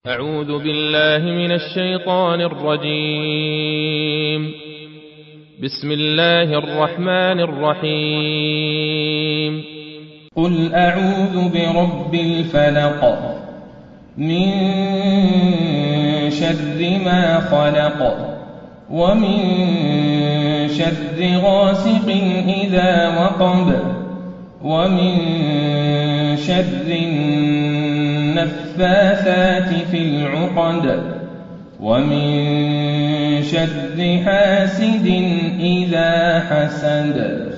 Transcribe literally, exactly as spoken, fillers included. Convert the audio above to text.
أعوذ بالله من الشيطان الرجيم. بسم الله الرحمن الرحيم. قل أعوذ برب الفلق من شر ما خلق ومن شر غاسق إذا وقب ومن شر النفاثات في العقد ومن شر حاسد إذا حسد.